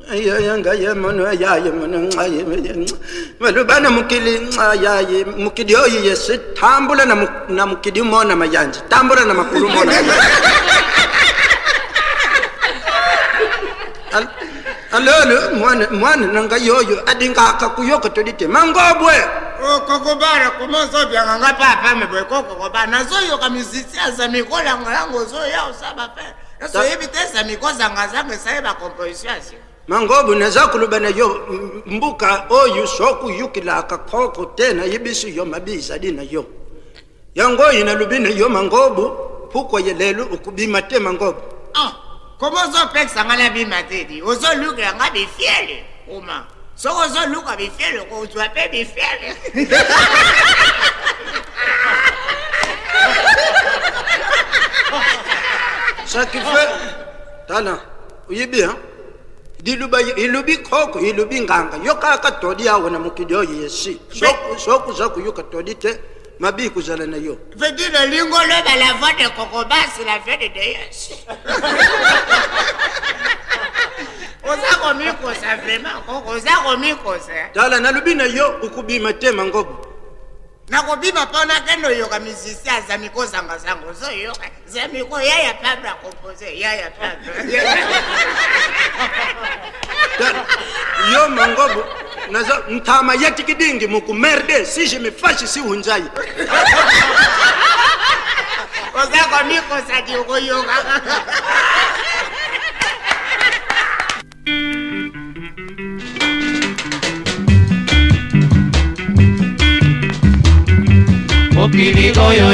yanga yemono ya yemono ngaye balubana mukili ya mukidi oyi yesi tambula na mukidi mona mayanje tambula na makulu mona alolo mwana nanga yoyo adinga akakuyoka todite mangobwe kokobara kumozo byanga papa mebwe kokobana zoyo kamizitsia za mikola ngango zoya usaba pe so yebitesa mikoza ngazange saiba composition mangobu nazakulubana yo mbuka oyu soku yukila akakoko tena yibisi yo mabiza dina yo yango ina lubina yo mangobu puko yelelu ukubima te mangobu comment ça fait que ça m'a bien maté dit aux autres Luc a des fiers comment ça aux autres Luc a des fiers qu'on soit pas des fiers ça qui fait tana uyibi hein diluba ilubi koko ilubi nganga yoka katodi yawe na mukidio yesi soku zaku yoka todi te mabi kuzala na yo veut dire le lingo le ba la voix de Kokoba c'est la fête de Déesse oza komiko ça vraiment oza komiko ça dala na lubina yo ukubima te mangobu na kubima pona kendo yo kamizisia za mikoza ngazango zo yo za miko yaya pabla composer yaya pabla yo mangobu nazo ntama yeti kidingi mukumerde si je me fâche si hunjai oza komiko ça di oyoga Okiligoyo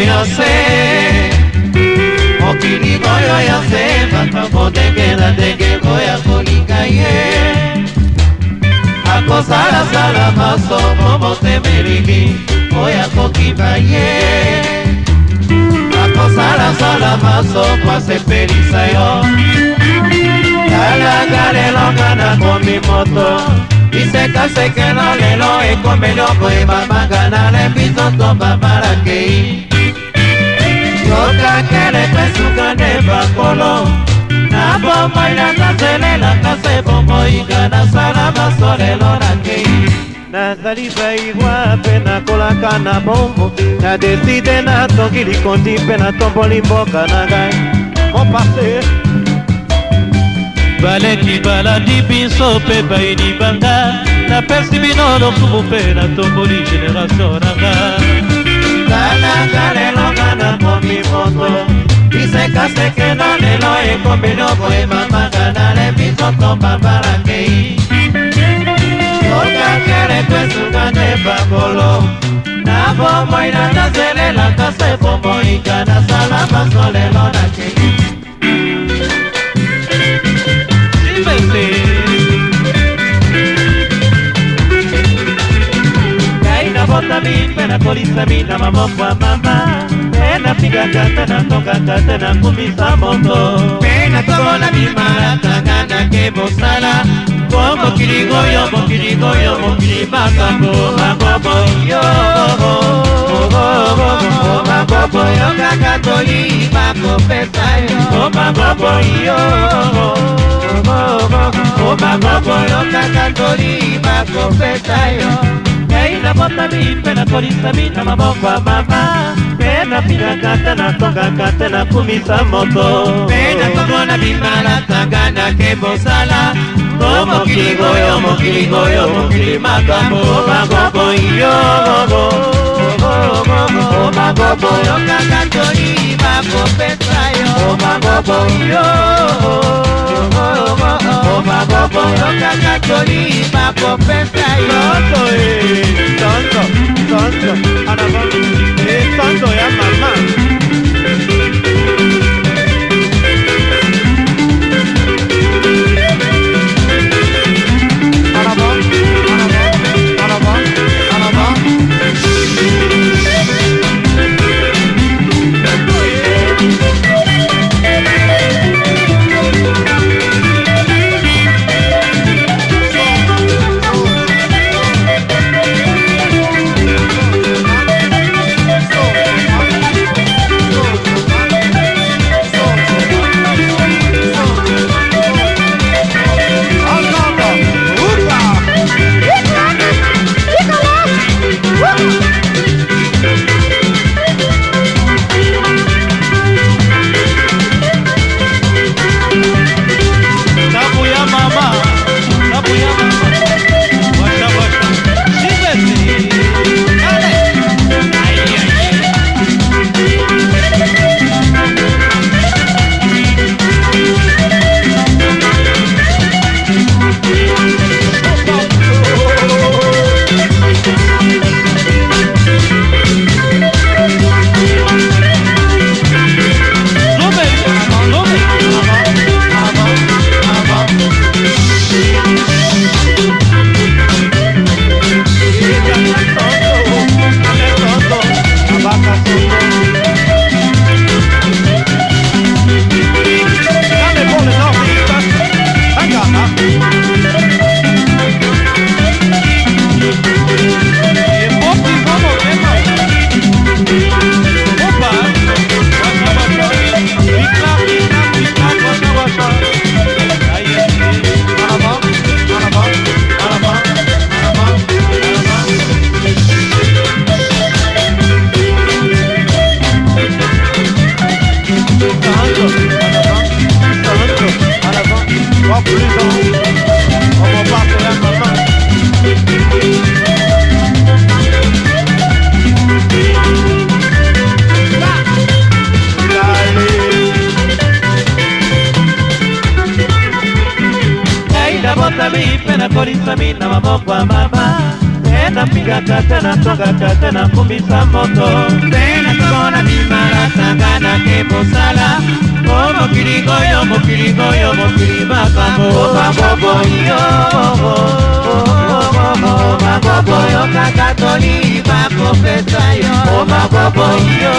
yase Bakabodegela degego ya kolikaye Akosala sala maso Momote merigi Oya kokibaye Akosala sala maso Kwa sepelisa yo Kala gale longa na komi moto Iseka seke na lelo ekomelioko ebamanga le bizoto babarakei Yoka kele pesuka ne bakolo Na bomba ina kazele la kase bombo iga na salama solelo na kei Nazali baigwa pe na kolaka na bombo Na deside na tongili kondi pe na tomboli mboka na gai Mon passé baleki balandi biso pe bayini banga na pesi bino lokumu pe na tomboli generation nanga Kala kale longa na komi moto Iseka seke na lelo ekomelioko ebamanga na le bizoto babarakei Yoka kele pesuka ne bakolo Na bombo ina nazele la kase bombo ika na salama solelo na kei Kaina bota mi pena kolisa mi na mamokwa mama Pena pigaka tena tongaka tena kumisa moto Pena tola mi maratangana ke bosala Mokiligoyo, mokiligoyo, mokilimakago Magobo yo Magobo yo kakatoli makopesa yo Magobo yo Magobo yo kakatoli makopesa yo Kaina bota mi pena kolisa mi na mamokwa mama Pena pigaka tena tongaka tena kumisa moto Pena tola mi maratangana ke bosala Mokiligoyo, mokiligoyo, mokilimakago Magobo yo Magobo yo kakatoli makopesa yo Magobo yo Magobo yo kakatoli makopesa yo Tonto, anabon, tonto ya mama Como paso ya mamá. Kaida bota mi pena korisa mina mamokwa mama. Tena piga katena toga katena kumbisa moto. Tena tukona bimara sangana kebosala. Oh mokirigoyo mokirigoyo mokirimakamo. Oh mabobo yo. Oh mabobo yo kakatoli bakopesa yo. Oh mabobo yo.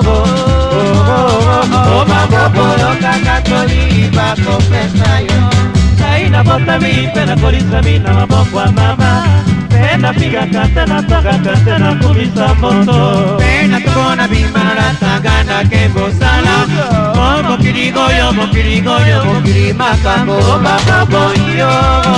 Oh mabobo yo kakatoli bakopesa yo. Kaina bota mi pena korisa mina mamokwa mama. Pena piga katena toga katena kumisa moto. Pena tukona bimara sangana kebosala. Oh mokirigoyo mokirigoyo mokirimakamo. Oh mabobo yo.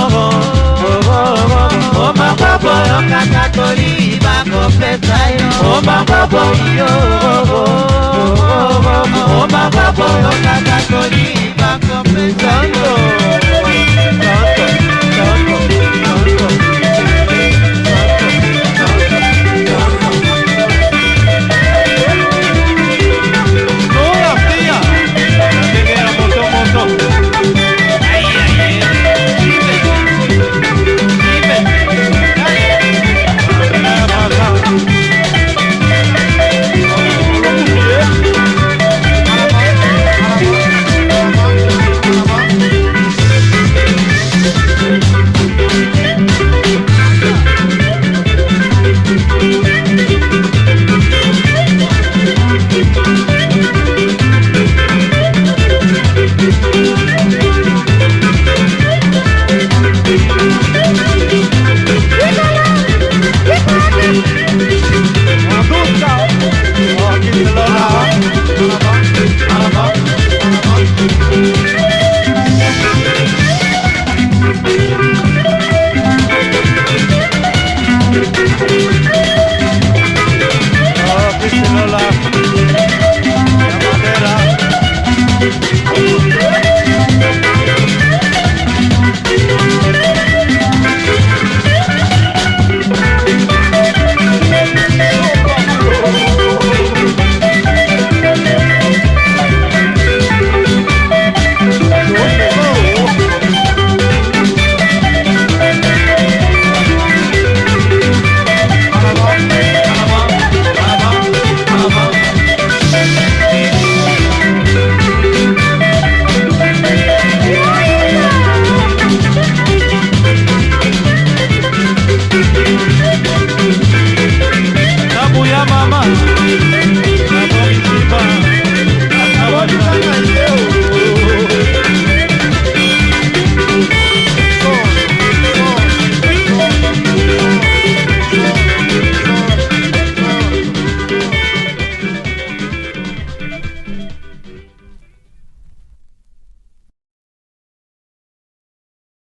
Oh mabobo yo kakatoli bakopesa yo. Oh mabobo yo. Oh mabobo yo kakatoli bakopesa yo.